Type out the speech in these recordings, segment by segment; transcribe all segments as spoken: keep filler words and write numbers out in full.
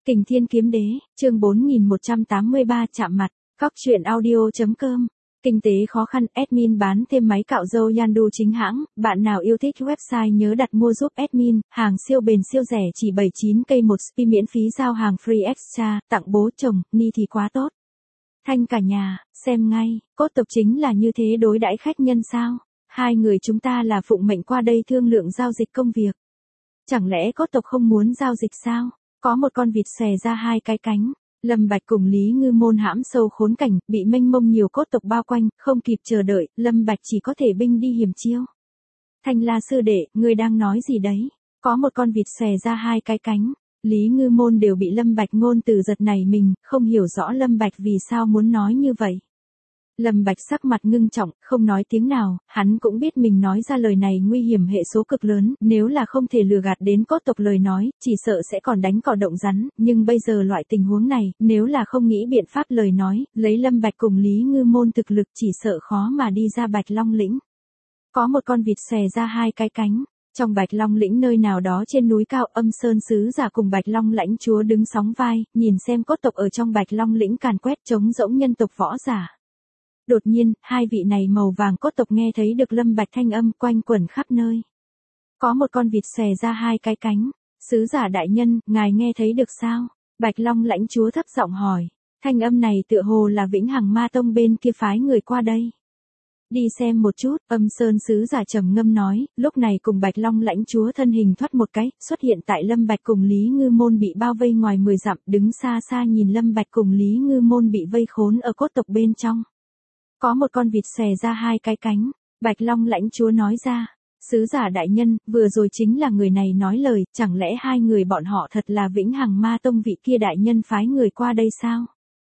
Kình Thiên Kiếm Đế, chương bốn nghìn một trăm tám mươi ba chạm mặt, Cóc truyện audio.com. Kinh tế khó khăn, admin bán thêm máy cạo râu Yandu chính hãng, bạn nào yêu thích website nhớ đặt mua giúp admin, hàng siêu bền siêu rẻ chỉ bảy mươi chín k một spi miễn phí giao hàng free extra, tặng bố chồng, ni thì quá tốt. Thanh cả nhà, xem ngay, cốt tộc chính là như thế đối đãi khách nhân sao? Hai người chúng ta là phụng mệnh qua đây thương lượng giao dịch công việc. Chẳng lẽ cốt tộc không muốn giao dịch sao? Có một con vịt xòe ra hai cái cánh. Lâm Bạch cùng Lý Ngư Môn hãm sâu khốn cảnh, bị mênh mông nhiều cốt tộc bao quanh, không kịp chờ đợi, Lâm Bạch chỉ có thể binh đi hiểm chiêu. Thanh La sư đệ, ngươi đang nói gì đấy? Có một con vịt xòe ra hai cái cánh. Lý Ngư Môn đều bị Lâm Bạch ngôn từ giật nảy mình, không hiểu rõ Lâm Bạch vì sao muốn nói như vậy. Lâm Bạch sắc mặt ngưng trọng, không nói tiếng nào, hắn cũng biết mình nói ra lời này nguy hiểm hệ số cực lớn, nếu là không thể lừa gạt đến cốt tộc lời nói, chỉ sợ sẽ còn đánh cỏ động rắn, nhưng bây giờ loại tình huống này, nếu là không nghĩ biện pháp lời nói, lấy Lâm Bạch cùng Lý Ngư Môn thực lực chỉ sợ khó mà đi ra Bạch Long lĩnh. Có một con vịt xòe ra hai cái cánh. Trong Bạch Long lĩnh nơi nào đó trên núi cao, Âm Sơn sứ giả cùng Bạch Long lãnh chúa đứng sóng vai, nhìn xem cốt tộc ở trong Bạch Long lĩnh càn quét trống rỗng nhân tộc võ giả. Đột nhiên, hai vị này màu vàng cốt tộc nghe thấy được Lâm Bạch thanh âm quanh quẩn khắp nơi. Có một con vịt xòe ra hai cái cánh. Sứ giả đại nhân, ngài nghe thấy được sao? Bạch Long lãnh chúa thấp giọng hỏi. Thanh âm này tựa hồ là Vĩnh Hằng Ma Tông bên kia phái người qua đây. Đi xem một chút, Âm Sơn sứ giả trầm ngâm nói, lúc này cùng Bạch Long lãnh chúa thân hình thoát một cái, xuất hiện tại Lâm Bạch cùng Lý Ngư Môn bị bao vây ngoài mười dặm, đứng xa xa nhìn Lâm Bạch cùng Lý Ngư Môn bị vây khốn ở cốt tộc bên trong. Có một con vịt xòe ra hai cái cánh, Bạch Long lãnh chúa nói ra. Sứ giả đại nhân, vừa rồi chính là người này nói lời, chẳng lẽ hai người bọn họ thật là Vĩnh Hằng Ma Tông vị kia đại nhân phái người qua đây sao?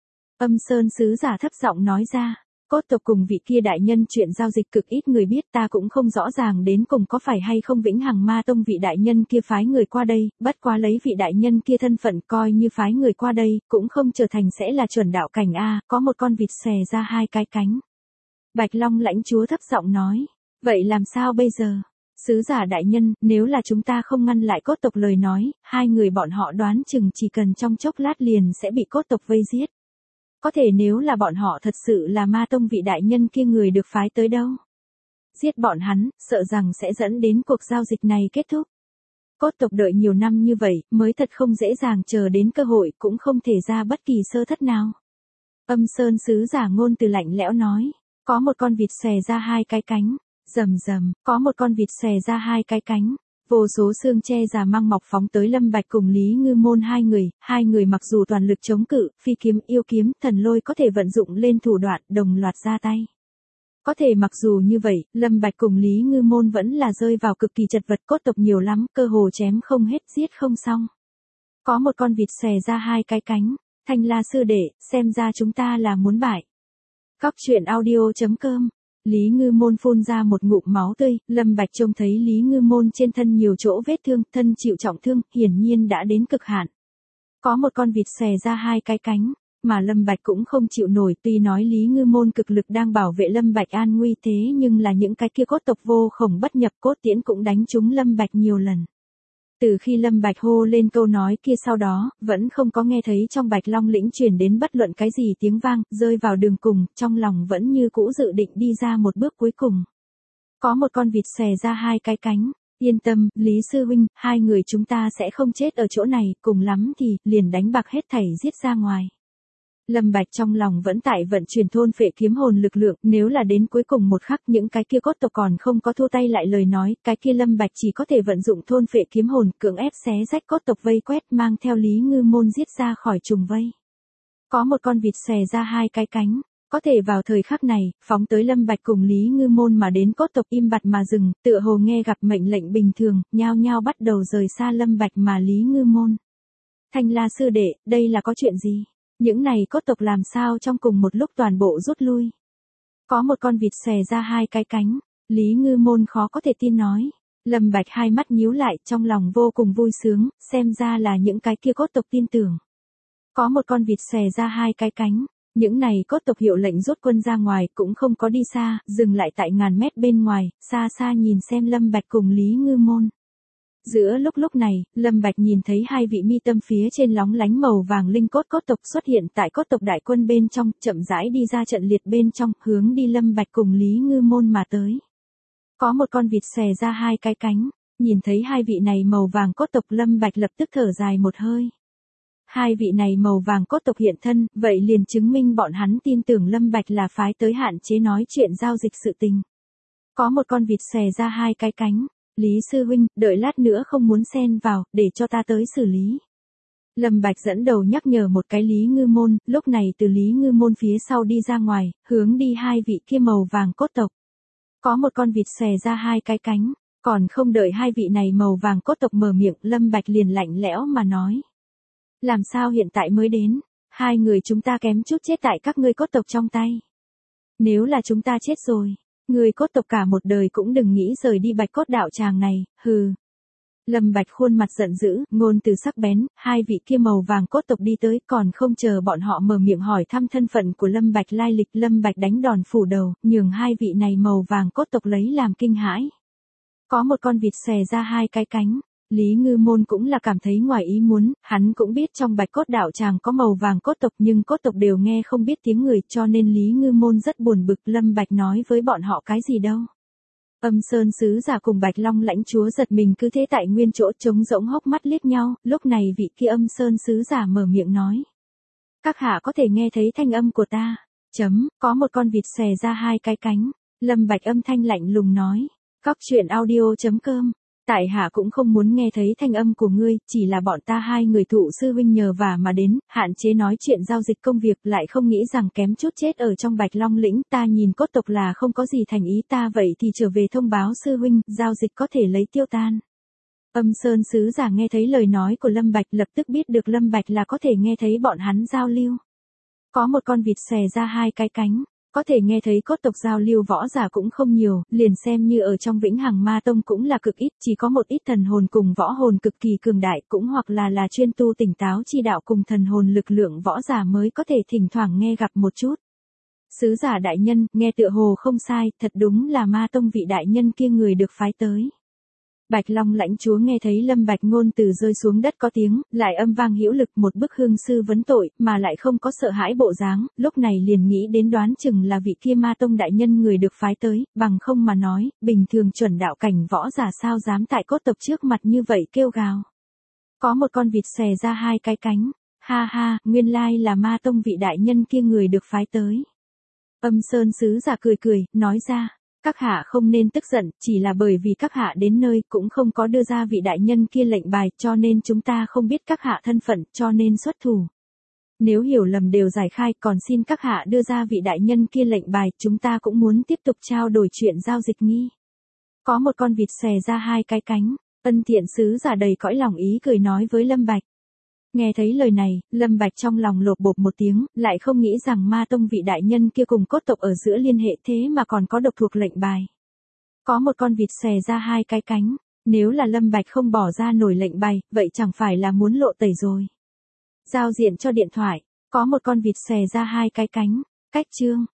Âm Sơn sứ giả thấp giọng nói ra. Cốt tộc cùng vị kia đại nhân chuyện giao dịch cực ít người biết, ta cũng không rõ ràng đến cùng có phải hay không Vĩnh Hằng Ma Tông vị đại nhân kia phái người qua đây, bất quá lấy vị đại nhân kia thân phận coi như phái người qua đây, cũng không trở thành sẽ là chuẩn đạo cảnh a. Có một con vịt xòe ra hai cái cánh. Bạch Long lãnh chúa thấp giọng nói, vậy làm sao bây giờ? Sứ giả đại nhân, nếu là chúng ta không ngăn lại cốt tộc lời nói, hai người bọn họ đoán chừng chỉ cần trong chốc lát liền sẽ bị cốt tộc vây giết. Có thể nếu là bọn họ thật sự là Ma Tông vị đại nhân kia người được phái tới đâu. Giết bọn hắn, sợ rằng sẽ dẫn đến cuộc giao dịch này kết thúc. Cốt tộc đợi nhiều năm như vậy, mới thật không dễ dàng chờ đến cơ hội, cũng không thể ra bất kỳ sơ thất nào. Âm Sơn sứ giả ngôn từ lạnh lẽo nói, có một con vịt xòe ra hai cái cánh, rầm rầm, có một con vịt xòe ra hai cái cánh. Vô số xương che già mang mọc phóng tới Lâm Bạch cùng Lý Ngư Môn hai người, hai người mặc dù toàn lực chống cự, phi kiếm, yêu kiếm, thần lôi có thể vận dụng lên thủ đoạn, đồng loạt ra tay. Có thể mặc dù như vậy, Lâm Bạch cùng Lý Ngư Môn vẫn là rơi vào cực kỳ chật vật, cốt tộc nhiều lắm, cơ hồ chém không hết, giết không xong. Có một con vịt xòe ra hai cái cánh, Thanh La sư đệ, xem ra chúng ta là muốn bại. Cóc truyện audio.com. Lý Ngư Môn phun ra một ngụm máu tươi, Lâm Bạch trông thấy Lý Ngư Môn trên thân nhiều chỗ vết thương, thân chịu trọng thương, hiển nhiên đã đến cực hạn. Có một con vịt xòe ra hai cái cánh, mà Lâm Bạch cũng không chịu nổi, tuy nói Lý Ngư Môn cực lực đang bảo vệ Lâm Bạch an nguy thế nhưng là những cái kia cốt tộc vô khổng bất nhập, cốt tiễn cũng đánh trúng Lâm Bạch nhiều lần. Từ khi Lâm Bạch hô lên câu nói kia sau đó, vẫn không có nghe thấy trong Bạch Long lĩnh truyền đến bất luận cái gì tiếng vang, rơi vào đường cùng, trong lòng vẫn như cũ dự định đi ra một bước cuối cùng. Có một con vịt xòe ra hai cái cánh, yên tâm, Lý sư huynh, hai người chúng ta sẽ không chết ở chỗ này, cùng lắm thì, liền đánh bạc hết thảy giết ra ngoài. Lâm Bạch trong lòng vẫn tại vận chuyển thôn phệ kiếm hồn lực lượng, nếu là đến cuối cùng một khắc những cái kia cốt tộc còn không có thu tay lại lời nói, cái kia Lâm Bạch chỉ có thể vận dụng thôn phệ kiếm hồn, cưỡng ép xé rách cốt tộc vây quét, mang theo Lý Ngư Môn giết ra khỏi trùng vây. Có một con vịt xòe ra hai cái cánh, có thể vào thời khắc này, phóng tới Lâm Bạch cùng Lý Ngư Môn mà đến cốt tộc im bặt mà dừng, tựa hồ nghe gặp mệnh lệnh bình thường, nhao nhao bắt đầu rời xa Lâm Bạch mà Lý Ngư Môn. Thanh La sư đệ, đây là có chuyện gì? Những này cốt tộc làm sao trong cùng một lúc toàn bộ rút lui. Có một con vịt xòe ra hai cái cánh, Lý Ngư Môn khó có thể tin nói. Lâm Bạch hai mắt nhíu lại, trong lòng vô cùng vui sướng, xem ra là những cái kia cốt tộc tin tưởng. Có một con vịt xòe ra hai cái cánh, những này cốt tộc hiệu lệnh rút quân ra ngoài, cũng không có đi xa, dừng lại tại ngàn mét bên ngoài, xa xa nhìn xem Lâm Bạch cùng Lý Ngư Môn. Giữa lúc lúc này, Lâm Bạch nhìn thấy hai vị mi tâm phía trên lóng lánh màu vàng linh cốt cốt tộc xuất hiện tại cốt tộc đại quân bên trong, chậm rãi đi ra trận liệt bên trong, hướng đi Lâm Bạch cùng Lý Ngư Môn mà tới. Có một con vịt xòe ra hai cái cánh, nhìn thấy hai vị này màu vàng cốt tộc Lâm Bạch lập tức thở dài một hơi. Hai vị này màu vàng cốt tộc hiện thân, vậy liền chứng minh bọn hắn tin tưởng Lâm Bạch là phái tới hạn chế nói chuyện giao dịch sự tình. Có một con vịt xòe ra hai cái cánh. Lý sư huynh, đợi lát nữa không muốn xen vào, để cho ta tới xử lý. Lâm Bạch dẫn đầu nhắc nhở một cái Lý Ngư Môn, lúc này từ Lý Ngư Môn phía sau đi ra ngoài, hướng đi hai vị kia màu vàng cốt tộc. Có một con vịt xòe ra hai cái cánh, còn không đợi hai vị này màu vàng cốt tộc mở miệng, Lâm Bạch liền lạnh lẽo mà nói. Làm sao hiện tại mới đến, hai người chúng ta kém chút chết tại các ngươi cốt tộc trong tay. Nếu là chúng ta chết rồi, người cốt tộc cả một đời cũng đừng nghĩ rời đi Bạch Cốt đạo tràng này, hừ. Lâm Bạch khuôn mặt giận dữ, ngôn từ sắc bén, hai vị kia màu vàng cốt tộc đi tới, còn không chờ bọn họ mở miệng hỏi thăm thân phận của Lâm Bạch lai lịch, Lâm Bạch đánh đòn phủ đầu, nhường hai vị này màu vàng cốt tộc lấy làm kinh hãi. Có một con vịt xòe ra hai cái cánh. Lý Ngư Môn cũng là cảm thấy ngoài ý muốn, hắn cũng biết trong Bạch Cốt đạo tràng có màu vàng cốt tộc nhưng cốt tộc đều nghe không biết tiếng người cho nên Lý Ngư Môn rất buồn bực. Lâm Bạch nói với bọn họ cái gì đâu. Âm Sơn sứ giả cùng Bạch Long lãnh chúa giật mình cứ thế tại nguyên chỗ trống rỗng hốc mắt liếc nhau, lúc này vị kia Âm Sơn sứ giả mở miệng nói. Các hạ có thể nghe thấy thanh âm của ta, chấm, có một con vịt xòe ra hai cái cánh, Lâm Bạch âm thanh lạnh lùng nói. Cóc truyện audio chấm com. Tại hạ cũng không muốn nghe thấy thanh âm của ngươi, chỉ là bọn ta hai người thụ sư huynh nhờ vả mà đến, hạn chế nói chuyện giao dịch công việc, lại không nghĩ rằng kém chút chết ở trong Bạch Long lĩnh, ta nhìn cốt tộc là không có gì thành ý ta vậy thì trở về thông báo sư huynh, giao dịch có thể lấy tiêu tan. Âm Sơn sứ giả nghe thấy lời nói của Lâm Bạch lập tức biết được Lâm Bạch là có thể nghe thấy bọn hắn giao lưu. Có một con vịt xòe ra hai cái cánh. Có thể nghe thấy cốt tộc giao lưu võ giả cũng không nhiều, liền xem như ở trong Vĩnh Hằng Ma Tông cũng là cực ít, chỉ có một ít thần hồn cùng võ hồn cực kỳ cường đại, cũng hoặc là là chuyên tu tỉnh táo chi đạo cùng thần hồn lực lượng võ giả mới có thể thỉnh thoảng nghe gặp một chút. Sứ giả đại nhân, nghe tựa hồ không sai, thật đúng là Ma Tông vị đại nhân kia người được phái tới. Bạch Long lãnh chúa nghe thấy Lâm Bạch ngôn từ rơi xuống đất có tiếng, lại âm vang hữu lực một bức hương sư vấn tội, mà lại không có sợ hãi bộ dáng, lúc này liền nghĩ đến đoán chừng là vị kia Ma Tông đại nhân người được phái tới, bằng không mà nói, bình thường chuẩn đạo cảnh võ giả sao dám tại cốt tộc trước mặt như vậy kêu gào. Có một con vịt xòe ra hai cái cánh, ha ha, nguyên lai là Ma Tông vị đại nhân kia người được phái tới. Âm Sơn sứ giả cười cười, nói ra. Các hạ không nên tức giận, chỉ là bởi vì các hạ đến nơi cũng không có đưa ra vị đại nhân kia lệnh bài, cho nên chúng ta không biết các hạ thân phận, cho nên xuất thủ. Nếu hiểu lầm đều giải khai, còn xin các hạ đưa ra vị đại nhân kia lệnh bài, chúng ta cũng muốn tiếp tục trao đổi chuyện giao dịch nghi. Có một con vịt xòe ra hai cái cánh, Ân Thiện sứ giả đầy cõi lòng ý cười nói với Lâm Bạch. Nghe thấy lời này, Lâm Bạch trong lòng lột bột một tiếng, lại không nghĩ rằng Ma Tông vị đại nhân kia cùng cốt tộc ở giữa liên hệ thế mà còn có độc thuộc lệnh bài. Có một con vịt xòe ra hai cái cánh, nếu là Lâm Bạch không bỏ ra nổi lệnh bài, vậy chẳng phải là muốn lộ tẩy rồi. Giao diện cho điện thoại, có một con vịt xòe ra hai cái cánh, cách chương.